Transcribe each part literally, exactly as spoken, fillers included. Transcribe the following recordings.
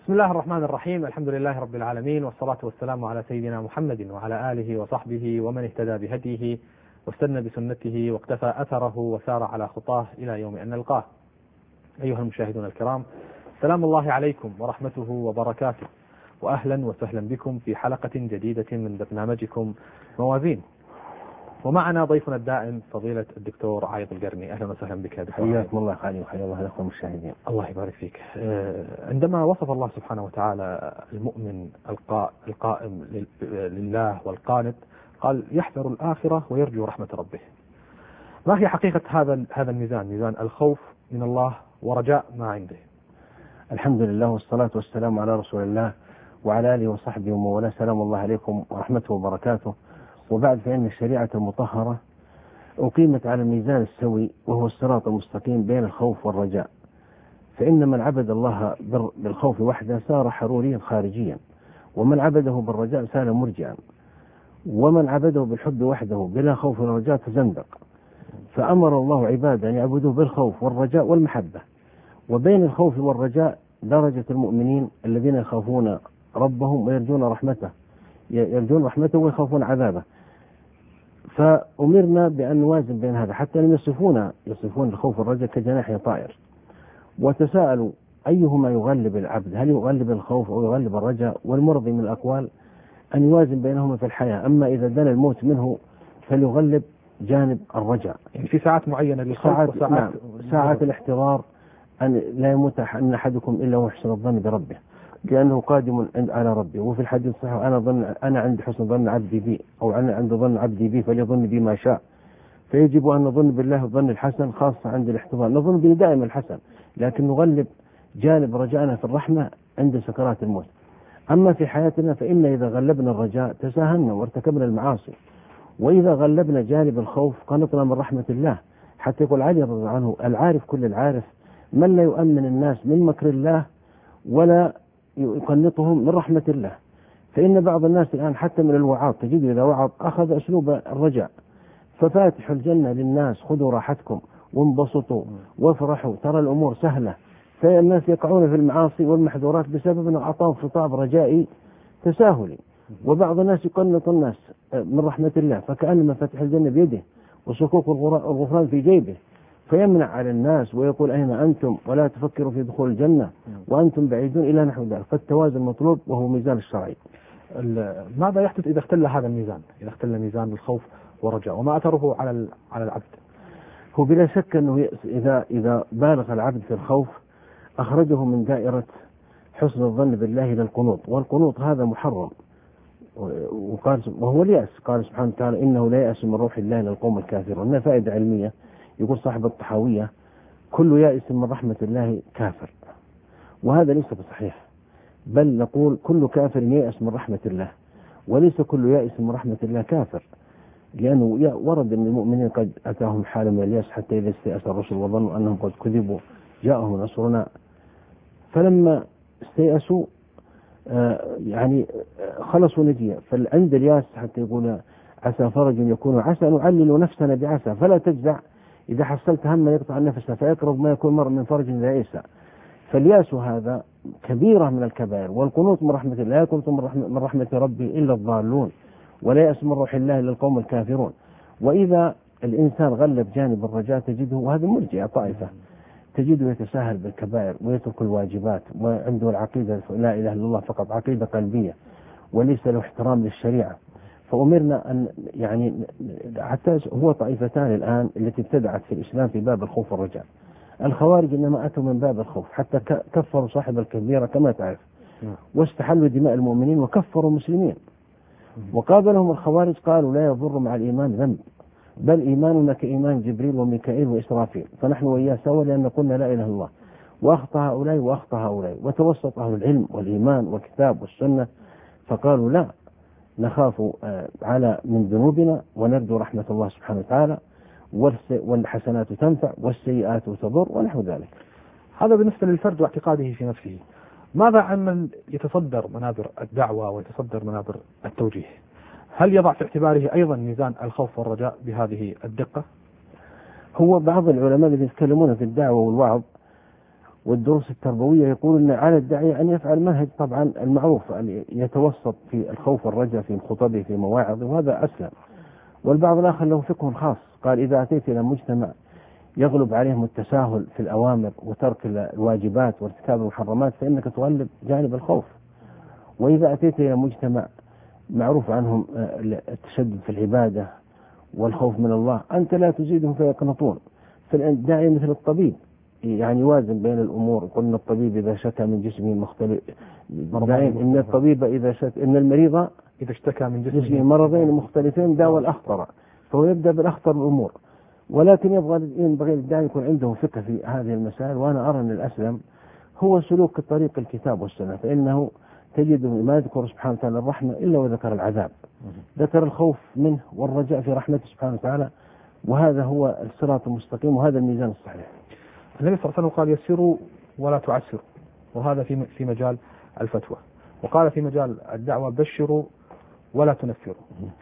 بسم الله الرحمن الرحيم. الحمد لله رب العالمين، والصلاة والسلام على سيدنا محمد وعلى آله وصحبه ومن اهتدى بهديه واستنى بسنته واقتفى أثره وسار على خطاه إلى يوم أن نلقاه. أيها المشاهدون الكرام، سلام الله عليكم ورحمته وبركاته، وأهلا وسهلا بكم في حلقة جديدة من برنامجكم موازين. ومعنا ضيفنا الدائم فضيلة الدكتور عايض القرني. أهلا وسهلا بك يا دكتور. حياكم الله خالي وحيا الله لكم المشاهدين. الله يبارك فيك. عندما وصف الله سبحانه وتعالى المؤمن القائم لله والقانت قال يحذر الآخرة ويرجو رحمة ربه. ما هي حقيقة هذا هذا الميزان، ميزان الخوف من الله ورجاء ما عنده؟ الحمد لله والصلاة والسلام على رسول الله وعلى آله وصحبه ومن والاه. سلام الله عليكم ورحمته وبركاته. وبعد، فإن الشريعة المطهرة أقيمت على الميزان السوي، وهو الصراط المستقيم بين الخوف والرجاء. فإن من عبد الله بالخوف وحده صار حروريا خارجيا، ومن عبده بالرجاء صار مرجعا، ومن عبده بالحب وحده بلا خوف ورجاء تزندق. فأمر الله عباده أن يعبدوه بالخوف والرجاء والمحبة. وبين الخوف والرجاء درجة المؤمنين الذين يخافون ربهم ويرجون رحمته يرجون رحمته ويخافون عذابه. فأمرنا بأن نوازن بين هذا، حتى لم يصفون يصفون الخوف والرجاء كجناح طائر. وتساءلوا أيهما يغلب العبد، هل يغلب الخوف أو يغلب الرجاء؟ والمرضي من الأقوال أن يوازن بينهما في الحياة، أما إذا دنا الموت منه فليغلب جانب الرجاء. يعني في ساعات معينة للخوف ساعات وساعات نعم ساعات الاحتضار، أن لا يموت أن أحدكم إلا ويحسن الظن بربه، لأنه قادم على ربه. وفي الحديث الصحيح أنا ظن أنا عند حسن ظن عبدي بي، أو أنا عند ظن عبدي بي فليظن بي ما شاء. فيجب أن نظن بالله الظن الحسن، خاصة عند الاحتضار. نظن به دائما الحسن، لكن نغلب جانب رجائنا في الرحمة عند سكرات الموت. أما في حياتنا فإن إذا غلبنا الرجاء تساهلنا وارتكبنا المعاصي، وإذا غلبنا جانب الخوف قنطنا من رحمة الله. حتى يقول علي رضي الله عنه: العارف كل العارف من لا يؤمن الناس من مكر الله ولا يقنطهم من رحمة الله. فإن بعض الناس الآن حتى من الوعاظ تجد إذا وعظ أخذ أسلوب الرجاء: ففاتح الجنة للناس خذوا راحتكم وانبسطوا وافرحوا، ترى الأمور سهلة. فالناس يقعون في المعاصي والمحظورات بسبب أنه أعطاهم خطاب رجائي تساهلي. وبعض الناس يقنط الناس من رحمة الله، فكأن مفاتيح الجنة بيده وصكوك الغفران في جيبه، فيمنع على الناس ويقول أين أنتم ولا تفكروا في دخول الجنة وأنتم بعيدون إلى نحو ذلك. فالتوازن مطلوب، وهو ميزان الشرعي. ماذا يحدث إذا اختل هذا الميزان، إذا اختل ميزان الخوف والرجاء، وما أثره على على العبد؟ هو بلا شك أنه إذا إذا بالغ العبد في الخوف أخرجه من دائرة حسن الظن بالله إلى القنوط، والقنوط هذا محرم. وقال وهو اليأس. قال سبحانه وتعالى: إنه لا يأس من روح الله إلا القوم الكافرون. هنا فائدة علمية. يقول صاحب الطحاوية: كل يائس من رحمة الله كافر. وهذا ليس بصحيح، بل نقول كل كافر يائس من رحمة الله، وليس كل يائس من رحمة الله كافر. لأنه ورد أن المؤمنين قد أتاهم حال من اليأس حتى إذا استيأس الرسل وظنوا أنهم قد كذبوا جاءهم نصرنا. فلما استيأسوا آه يعني خلصوا نجيا. فعند الياس حتى يقول عسى فرج يكون عسى نعلل نفسنا بعسى فلا تجزع إذا حصلت هم يقطع النفس فيقرب ما يكون مر من فرج لا يسع. فالياس هذا كبيرة من الكبائر. والقنوط من رحمة الله: لا يقنط من رحمة, من رحمة ربي إلا الضالون، ولا يأس من روح الله إلا القوم الكافرون. وإذا الإنسان غلب جانب الرجاء تجده، وهذا مرجئة طائفة، تجده يتساهل بالكبائر ويترك الواجبات، وعنده العقيدة لا إله إلا الله فقط، عقيدة قلبية، وليس له احترام للشريعة. فأمرنا أن يعني حتى هو طائفتان الآن التي ابتدعت في الإسلام في باب الخوف والرجاء. الخوارج إنما أتوا من باب الخوف، حتى كفروا صاحب الكبيرة كما تعرف، واستحلوا دماء المؤمنين وكفروا المسلمين. وقابلهم الخوارج قالوا: لا يضر مع الإيمان ذنب، بل إيماننا كإيمان جبريل وميكائيل وإسرافيل، فنحن وإياه سوا لأن قلنا لا إله إلا الله. وأخطأ هؤلاء وأخطأ هؤلاء، وتوسط أهل العلم والإيمان والكتاب والسنة فقالوا: لا، نخاف على من ذنوبنا ونرجو رحمة الله سبحانه وتعالى، والحسنات تنفع والسيئات تضر ونحو ذلك. هذا بالنسبة للفرد واعتقاده في نفسه. ماذا عن من يتصدر منابر الدعوة ويتصدر منابر التوجيه؟ هل يضع في اعتباره أيضا ميزان الخوف والرجاء بهذه الدقة؟ هو بعض العلماء الذين يتكلمون في الدعوة والوعظ والدروس التربوية، يقول أن على الداعية أن يفعل منهج طبعا المعروف، أن يتوسط في الخوف والرجاء في خطبه في مواعظه، وهذا أسلم. والبعض الآخر له فقه خاص، قال إذا أتيت إلى مجتمع يغلب عليهم التساهل في الأوامر وترك الواجبات وارتكاب المحرمات فإنك تغلب جانب الخوف. وإذا أتيت إلى مجتمع معروف عنهم التشدد في العبادة والخوف من الله أنت لا تزيدهم فيقنطون. فالداعي مثل الطبيب، يعني يوازن بين الأمور. قلنا الطبيب إذا شكى من جسمه مختلف، إن الطبيب إذا شكى إن المريض إذا اشتكى من جسمه جسمه مرضين مختلفين داوى الأخطر، فهو يبدأ بالأخطر الأمور. ولكن يبغى ينبغي للداعي يكون عنده فقه في هذه المسائل. وأنا أرى أن الأسلم هو سلوك طريق الكتاب والسنة، فإنه تجد ما يذكر سبحانه وتعالى الرحمة إلا وذكر العذاب، ذكر الخوف منه والرجاء في رحمته سبحانه وتعالى، وهذا هو الصراط المستقيم وهذا الميزان الصحيح. النبي صلى الله عليه وسلم قال يسروا ولا تعسروا، وهذا في في مجال الفتوى. وقال في مجال الدعوة بشروا ولا تنفروا.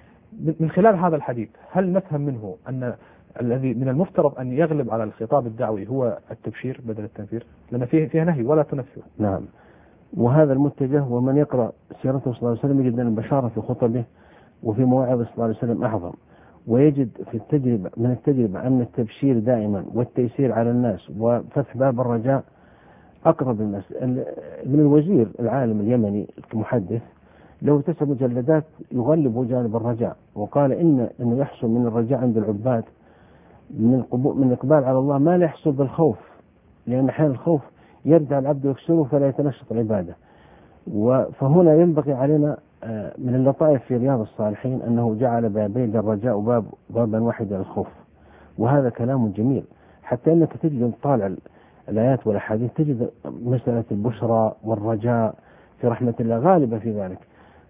من خلال هذا الحديث هل نفهم منه أن الذي من المفترض أن يغلب على الخطاب الدعوي هو التبشير بدل التنفير، لأن فيه فيها نهي ولا تنفروا؟ نعم، وهذا المتجه. ومن يقرأ سيرته صلى الله عليه وسلم يجد أن البشارة في خطبه وفي مواعظه صلى الله عليه وسلم أعظم، ويجد في التجربة من التجربة أن التبشير دائما والتيسير على الناس وفتح باب الرجاء أقرب الناس. ابن الوزير العالم اليمني المحدث له تسع مجلدات يغلب جانب الرجاء، وقال إن إنه يحصل من الرجاء عند العباد من من الإقبال على الله ما لا يحصل بالخوف، لأن أحيانا الخوف يرجع العبد ويكسره فلا يتنشط العبادة. فهنا ينبغي علينا من اللطائف في رياض الصالحين أنه جعل بابين للرجاء وباب بابا واحدا للخوف، وهذا كلام جميل. حتى أنك تجد طالع الآيات والأحاديث تجد مسألة البشرى والرجاء في رحمة الله غالبة في ذلك.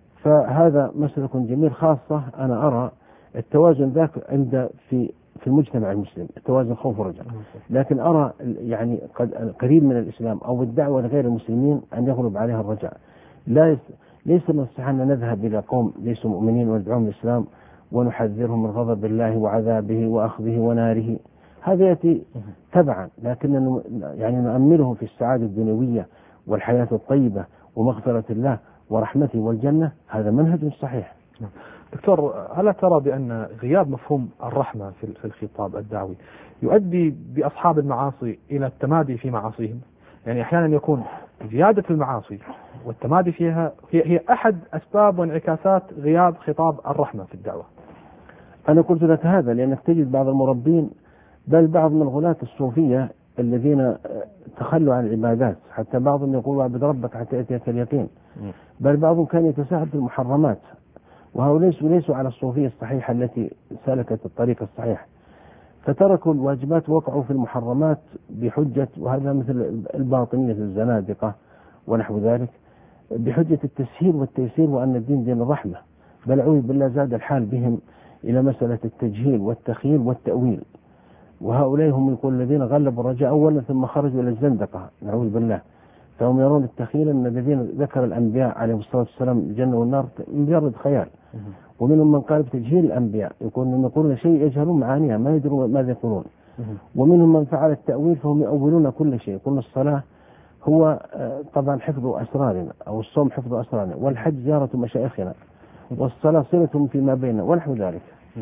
فهذا مسلك جميل، خاصة أنا أرى التوازن ذاك عند في في المجتمع المسلم، التوازن خوف ورجاء. لكن أرى يعني قد قريب من الإسلام أو الدعوة لغير المسلمين أن يغلب عليها الرجاء. لا ليس من الصحة أن نذهب إلى قوم ليسوا مؤمنين وندعوهم الإسلام ونحذرهم من غضب الله وعذابه وأخذه وناره، هذا يأتي تبعا، لكن يعني نؤملهم في السعادة الدنيوية والحياة الطيبة ومغفرة الله ورحمته والجنة، هذا منهج صحيح. دكتور، هل ترى بأن غياب مفهوم الرحمة في الخطاب الدعوي يؤدي بأصحاب المعاصي إلى التمادي في معاصيهم؟ يعني أحيانا يكون زيادة المعاصي والتمادي فيها هي هي أحد أسباب وانعكاسات غياب خطاب الرحمة في الدعوة. أنا قلت لك هذا لأنك تجد بعض المربين بل بعض من الغلاة الصوفية الذين تخلوا عن العبادات، حتى بعضهم يقول اعبد ربك حتى يأتيك اليقين، بل بعضهم كان يتساهل في المحرمات، وهؤلاء ليسوا ليسوا على الصوفية الصحيحة التي سلكت الطريق الصحيح، فتركوا الواجبات ووقعوا في المحرمات بحجة، وهذا مثل الباطنية الزنادقة ونحو ذلك، بحجة التسهيل والتيسير وأن الدين دين الرحمة. بل أعوذ بالله زاد الحال بهم إلى مسألة التجهيل والتخيل والتأويل. وهؤلاء هم يقول الذين غلبوا الرجاء أولا ثم خرجوا إلى الزندقة نعوذ بالله، فهم يرون التخيل أن الذين ذكر الأنبياء عليهم الصلاة والسلام الجنة والنار مجرد خيال. ومنهم من قال بتجهيل الأنبياء، يقولون يقولون شيء يجهلون معانيها ما يدرون ماذا يقولون. ومنهم من فعل التأويل فهم يؤولون كل شيء، يقولون الصلاة هو طبعا حفظ أسرارنا، أو الصوم حفظ أسرارنا، والحج زيارة مشايخنا، والصلاة صلة فيما بيننا ونحو ذلك.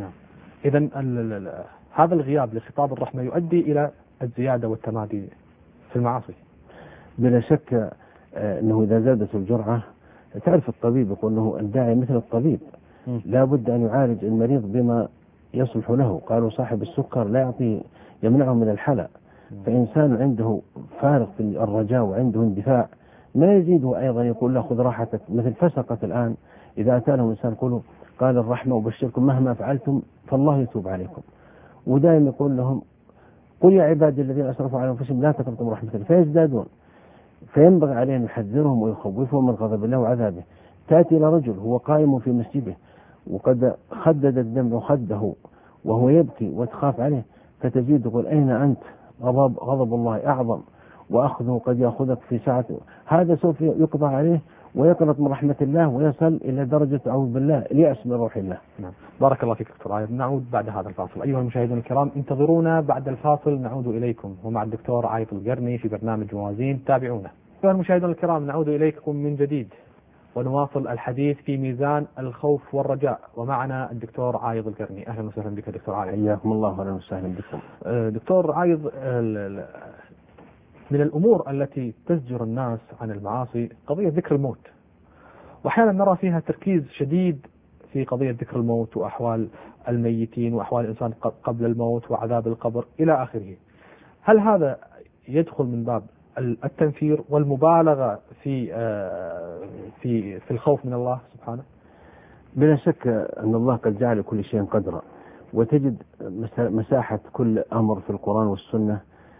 إذن هذا الغياب لخطاب الرحمة يؤدي إلى الزيادة والتمادي في المعاصي. بلا شك أنه إذا زادت الجرعة، تعرف الطبيب يقول أنه الداعي مثل الطبيب، لا بد أن يعالج المريض بما يصلح له. قالوا صاحب السكر لا يعطي يمنعه من الحلى، فإنسان عنده فارغ في الرجاء وعنده اندفاع ما يزيده أيضا يقول له خذ راحتك. مثل فسقة الآن إذا أتى لهم إنسان يقولوا قال الرحمة وبشركم مهما فعلتم فالله يتوب عليكم، ودائما يقول لهم قل يا عبادي الذين أسرفوا على أنفسهم لا تقنطوا من رحمة الله، فيزدادون. فينبغي عليه أن يحذرهم ويخوفهم من غضب الله وعذابه. تأتي إلى رجل هو قائم في مسجده وقد خدد الدم خده وهو يبكي وتخاف عليه، فتزيد تقول أين أنت؟ غضب, غضب الله أعظم وأخذه قد يأخذك في ساعة، هذا سوف يقضى عليه ويقنط من رحمة الله ويصل إلى درجة أعوذ بالله اليأس من روح الله. نعم. بارك الله فيك دكتور عايض. نعود بعد هذا الفاصل. أيها المشاهدون الكرام، انتظرونا بعد الفاصل، نعود إليكم ومع الدكتور عايض القرني في برنامج موازين، تابعونا. أيها المشاهدون الكرام، نعود إليكم من جديد ونواصل الحديث في ميزان الخوف والرجاء، ومعنا الدكتور عايض القرني. أهلا وسهلا بك دكتور عايض. حياكم الله وأهلا وسهلا بكم. دكتور عايض، من الأمور التي تزجر الناس عن المعاصي قضية ذكر الموت، وأحيانا نرى فيها تركيز شديد في قضية ذكر الموت وأحوال الميتين وأحوال الإنسان قبل الموت وعذاب القبر إلى آخره. هل هذا يدخل من باب التنفير والمبالغة في في في الخوف من الله سبحانه؟ بلا شك أن الله قد جعل كل شيء قدرا، وتجد مساحة كل أمر في القرآن والسنة،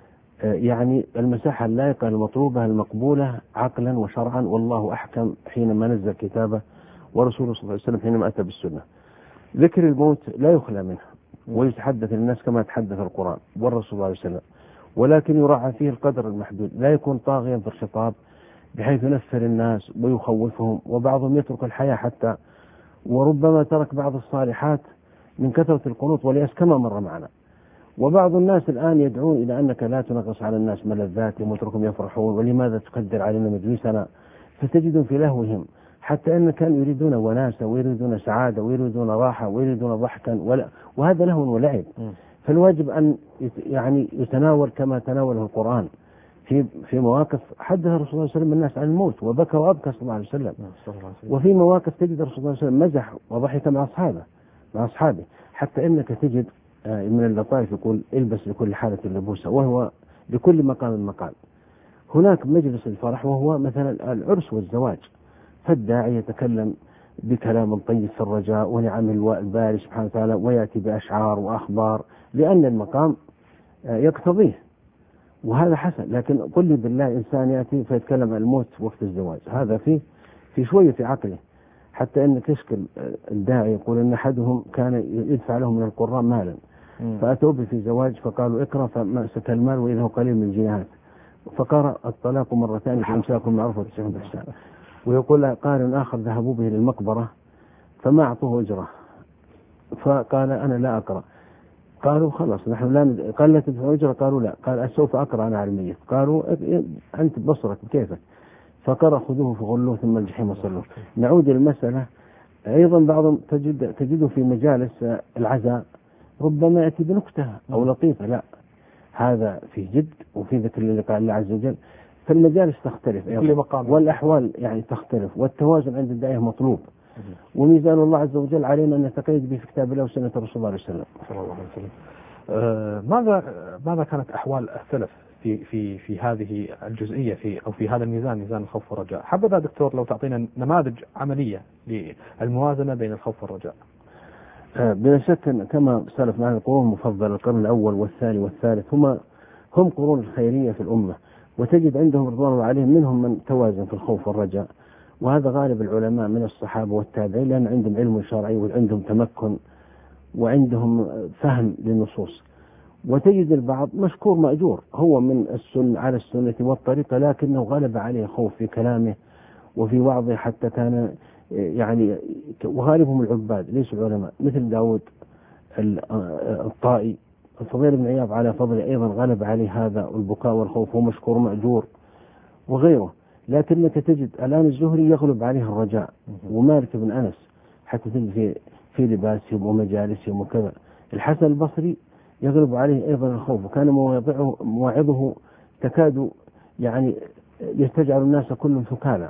يعني المساحة اللائقة المطلوبة المقبولة عقلا وشرعا، والله أحكم حينما نزل كتابه ورسوله صلى الله عليه وسلم حينما أتى بالسنة. ذكر الموت لا يخلى منه ويتحدث الناس كما تحدث القرآن والرسول صلى الله عليه وسلم، ولكن يراعى فيه القدر المحدود، لا يكون طاغيا في الخطاب بحيث ينفر الناس ويخوفهم، وبعضهم يترك الحياة حتى، وربما ترك بعض الصالحات من كثرة القنوط واليأس كما مر معنا. وبعض الناس الآن يدعون إلى أنك لا تنغص على الناس ملذاتهم واتركهم يفرحون، ولماذا تقدر علينا مجلسنا، فتجدون في لهوهم، حتى أن كانوا يريدون وناسة ويريدون سعادة ويريدون راحة ويريدون ضحكا، ولا وهذا لهو ولعب. فالواجب أن يعني يتناول كما تناوله القرآن في في مواقف حدث الرسول صلى الله عليه وسلم الناس عن الموت وبكى وأبكى صلى الله عليه وسلم، وفي مواقف تجد الرسول صلى الله عليه وسلم مزح وضحك مع أصحابه مع أصحابه حتى إنك تجد من اللطائف يقول البس لكل حالة لبوسة، وهو لكل مقام مقال. هناك مجلس الفرح وهو مثلا العرس والزواج، فالداعي يتكلم بكلام طيب في الرجاء ونعم الباري سبحانه وتعالى، ويأتي بأشعار وأخبار لأن المقام يقتضيه، وهذا حسن. لكن قل لي بالله إنسان يأتي فيتكلم عن الموت وقت الزواج، هذا فيه في شوية في عقله، حتى أن تشكل الداعي يقول أن أحدهم كان يدفع له من القراء مالا، فأتوا به في زواج فقالوا اقرأ فمأسك المال وإذا هو قليل من الجنيهات، فقرأ الطلاق مرتين فإمساك معروف وتسعون بإحسان. ويقول قارئ آخر ذهبوا به للمقبرة فما أعطوه أجره، فقال أنا لا أقرأ. قالوا خلاص نحن لا ند... قال لا تدفع أجره، قالوا لا، قال سوف أقرأ أنا على الميت، قالوا أنت بصرك كيفك، فقرأ خذوه فغلوه ثم الجحيم صلوه. نعود للمسألة أيضا، بعضهم تجد تجده في مجالس العزاء ربما يأتي بنكتة أو لطيفة، لا، هذا في جد وفي ذكر لقاء الله عز وجل. فالمجالس تختلف والأحوال يعني تختلف، والتوازن عند الداعية مطلوب، وميزان الله عز وجل علينا أن نتقيد به في كتاب الله وسنة الرسول صلى الله عليه وسلم. صلى الله عليه وسلم. آه ماذا ماذا كانت أحوال السلف في في في هذه الجزئية في أو في هذا الميزان، ميزان الخوف والرجاء؟ حبذا دكتور لو تعطينا نماذج عملية للموازنة بين الخوف والرجاء. آه بلا شك كما سلف معنا القرون المفضلة، القرن الأول والثاني والثالث هم هم قرون الخيرية في الأمة، وتجد عندهم رضوان الله عليهم منهم من توازن في الخوف والرجاء، وهذا غالب العلماء من الصحابة والتابعين، لأن عندهم علم شرعي وعندهم تمكن وعندهم فهم للنصوص. وتجد البعض مشكور مأجور، هو من السنة على السنة والطريقة، لكنه غلب عليه خوف في كلامه وفي وعظه، حتى كان يعني وغالبهم العباد ليسوا العلماء، مثل داود الطائي، الفضيل بن عياض على فضل أيضا غلب عليه هذا البكاء والخوف، هو مشكور مأجور وغيره. لكنك تجد الآن الزهري يغلب عليه الرجاء، ومالك بن أنس حتى تجد في في لباسهم ومجالسهم وكذا. الحسن البصري يغلب عليه أيضا الخوف، وكان مواعظه مواعظه تكاد يعني يستجعل الناس كلهم ثكالا،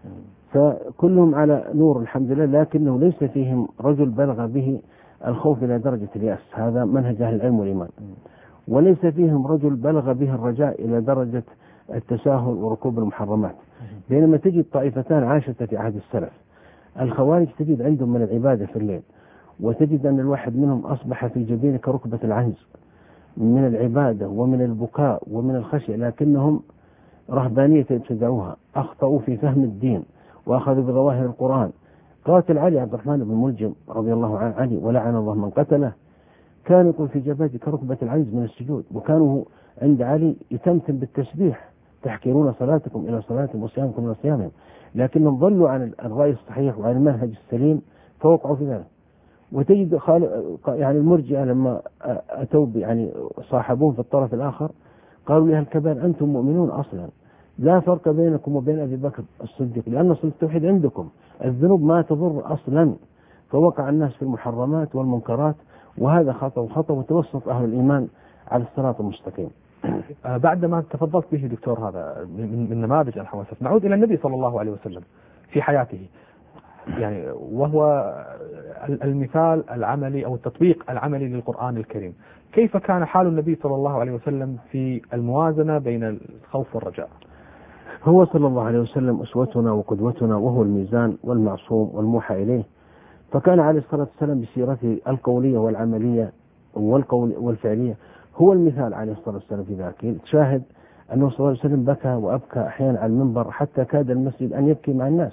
فكلهم على نور الحمد لله، لكنه ليس فيهم رجل بلغ به الخوف إلى درجة اليأس، هذا منهج أهل العلم والإيمان، وليس فيهم رجل بلغ به الرجاء إلى درجة التساهل وركوب المحرمات. بينما تجد طائفتان عاشتا في عهد السلف، الخوارج تجد عندهم من العبادة في الليل، وتجد أن الواحد منهم أصبح في جبينه كركبة العنز من العبادة ومن البكاء ومن الخشية، لكنهم رهبانية ابتدعوها، أخطأوا في فهم الدين وأخذوا بظواهر القرآن. قاتل علي عبد الرحمن بن ملجم رضي الله عنه علي ولعن الله من قتله، كان يقول في جبهته كركبة العنز من السجود، وكانوا عند علي يتمتم بالتسبيح تحكرون صلاتكم إلى صلاتهم وصيامكم إلى صيامهم، لكنهم ضلوا عن الرأي الصحيح وعن المنهج السليم فوقعوا في ذلك. وتجد يعني المرجئة لما أتوا يعني صاحبون في الطرف الآخر قالوا لها الكبائر أنتم مؤمنون أصلا، لا فرق بينكم وبين أبي بكر الصديق، لأن أصل التوحيد عندكم، الذنوب ما تضر أصلا، فوقع الناس في المحرمات والمنكرات، وهذا خطأ وخطأ، وتوسط أهل الإيمان على الصراط المستقيم. بعد ما تفضلت به دكتور هذا من, من نماذج الحواسات، نعود إلى النبي صلى الله عليه وسلم في حياته، يعني وهو المثال العملي أو التطبيق العملي للقرآن الكريم. كيف كان حال النبي صلى الله عليه وسلم في الموازنة بين الخوف والرجاء؟ هو صلى الله عليه وسلم أسوتنا وقدوتنا، وهو الميزان والمعصوم والموحى إليه، فكان عليه الصلاة والسلام بسيرته القولية والعملية والقول والفعلية هو المثال عليه الصلاة والسلام في ذلك. تشاهد أنه صلى الله عليه وسلم بكى وأبكى أحيانا على المنبر حتى كاد المسجد أن يبكي مع الناس.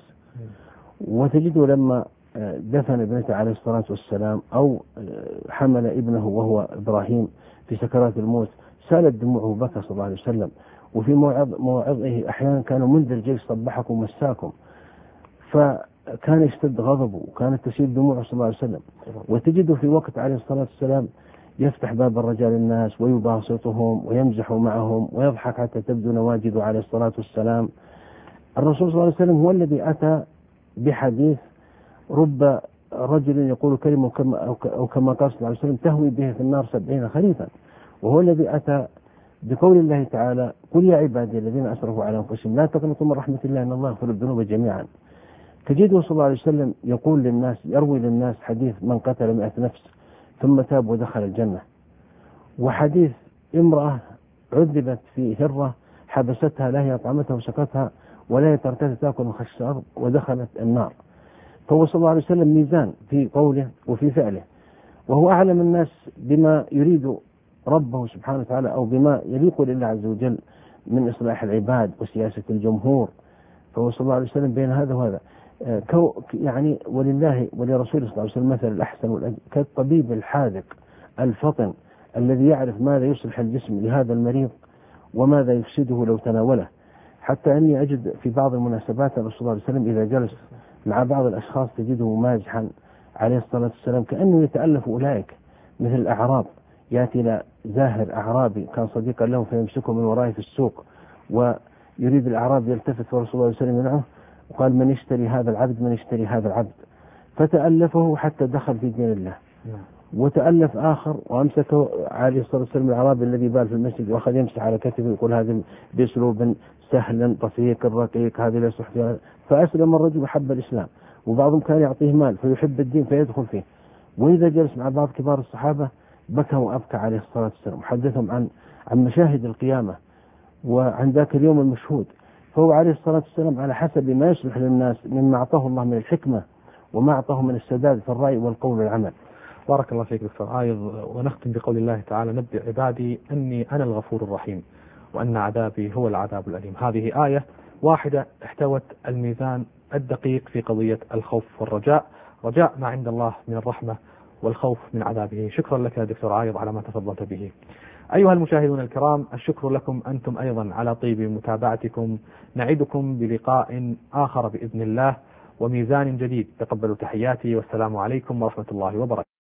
وتجده لما دفن ابنته عليه الصلاة والسلام أو حمل ابنه وهو إبراهيم في سكرات الموت سالت دموعه بكى صلى الله عليه وسلم. وفي مواعظه أحيانا كانوا منذ الجيش صبحكم مساكم، فكان يشتد غضبه وكانت تسيل دموعه صلى الله عليه وسلم. وتجده في وقت عليه الصلاة والسلام يفتح باب الرجال الناس ويباسطهم ويمزح معهم ويضحك حتى تبدو نواجذه عليه الصلاة والسلام. الرسول صلى الله عليه وسلم هو الذي أتى بحديث رب رجل يقول كلمة أو كما قال صلى الله عليه وسلم تهوي به في النار سبعين خريفا، وهو الذي أتى بقول الله تعالى قل يا عبادي الذين أسرفوا على أنفسهم لا تقنطوا من رحمة الله إن الله يغفر الذنوب جميعا. تجده صلى الله عليه وسلم يقول للناس يروي للناس حديث من قتل مئة نفس ثم تاب ودخل الجنة، وحديث امرأة عذبت في هرة حبستها لا هي أطعمتها وسقتها ولا هي تركتها تأكل من خشاش الأرض ودخلت النار. فهو صلى الله عليه وسلم ميزان في قوله وفي فعله، وهو أعلم الناس بما يريد ربه سبحانه وتعالى أو بما يليق لله عز وجل من إصلاح العباد وسياسة الجمهور. فهو صلى الله عليه وسلم بين هذا وهذا يعني ولله ولرسوله صلى الله عليه وسلم مثل الأحسن كالطبيب الحاذق الفطن الذي يعرف ماذا يصلح الجسم لهذا المريض وماذا يفسده لو تناوله. حتى أني أجد في بعض المناسبات الرسول صلى الله عليه وسلم إذا جلس مع بعض الأشخاص تجده مازحا عليه الصلاة والسلام كأنه يتألف أولئك مثل الأعراب، يأتي إلى زاهر أعرابي كان صديقا له فيمسكه من ورائه في السوق ويريد الأعراب يلتفت ورسول الله صلى الله عليه وسلم يمنعه وقال من يشتري هذا العبد من يشتري هذا العبد، فتألفه حتى دخل في دين الله. وتألف آخر وأمسكه عليه الصلاة والسلام الأعرابي الذي بال في المسجد وأخذ يمسح على كتفه ويقول هذا بأسلوب سهلا طفيق رقيق هذه لا صحة، فأسلم الرجل وحب الإسلام. وبعضهم كان يعطيه مال فيحب الدين فيدخل فيه. وإذا جلس مع بعض كبار الصحابة بكى وأبكى عليه الصلاة والسلام وحدثهم عن عن مشاهد القيامة وعن ذاك اليوم المشهود. فهو عليه الصلاة والسلام على حسب ما يصلح للناس مما أعطاه الله من الحكمة وما أعطاه من السداد في الرأي والقول والعمل. بارك الله فيك دكتور عايض. ونختم بقول الله تعالى نبئ عبادي أني أنا الغفور الرحيم وأن عذابي هو العذاب الأليم. هذه آية واحدة احتوت الميزان الدقيق في قضية الخوف والرجاء، رجاء ما عند الله من الرحمة والخوف من عذابه. شكرا لك يا دكتور عايض على ما تفضلت به. أيها المشاهدون الكرام، الشكر لكم أنتم أيضا على طيب متابعتكم. نعدكم بلقاء آخر بإذن الله وميزان جديد. تقبلوا تحياتي والسلام عليكم ورحمة الله وبركاته.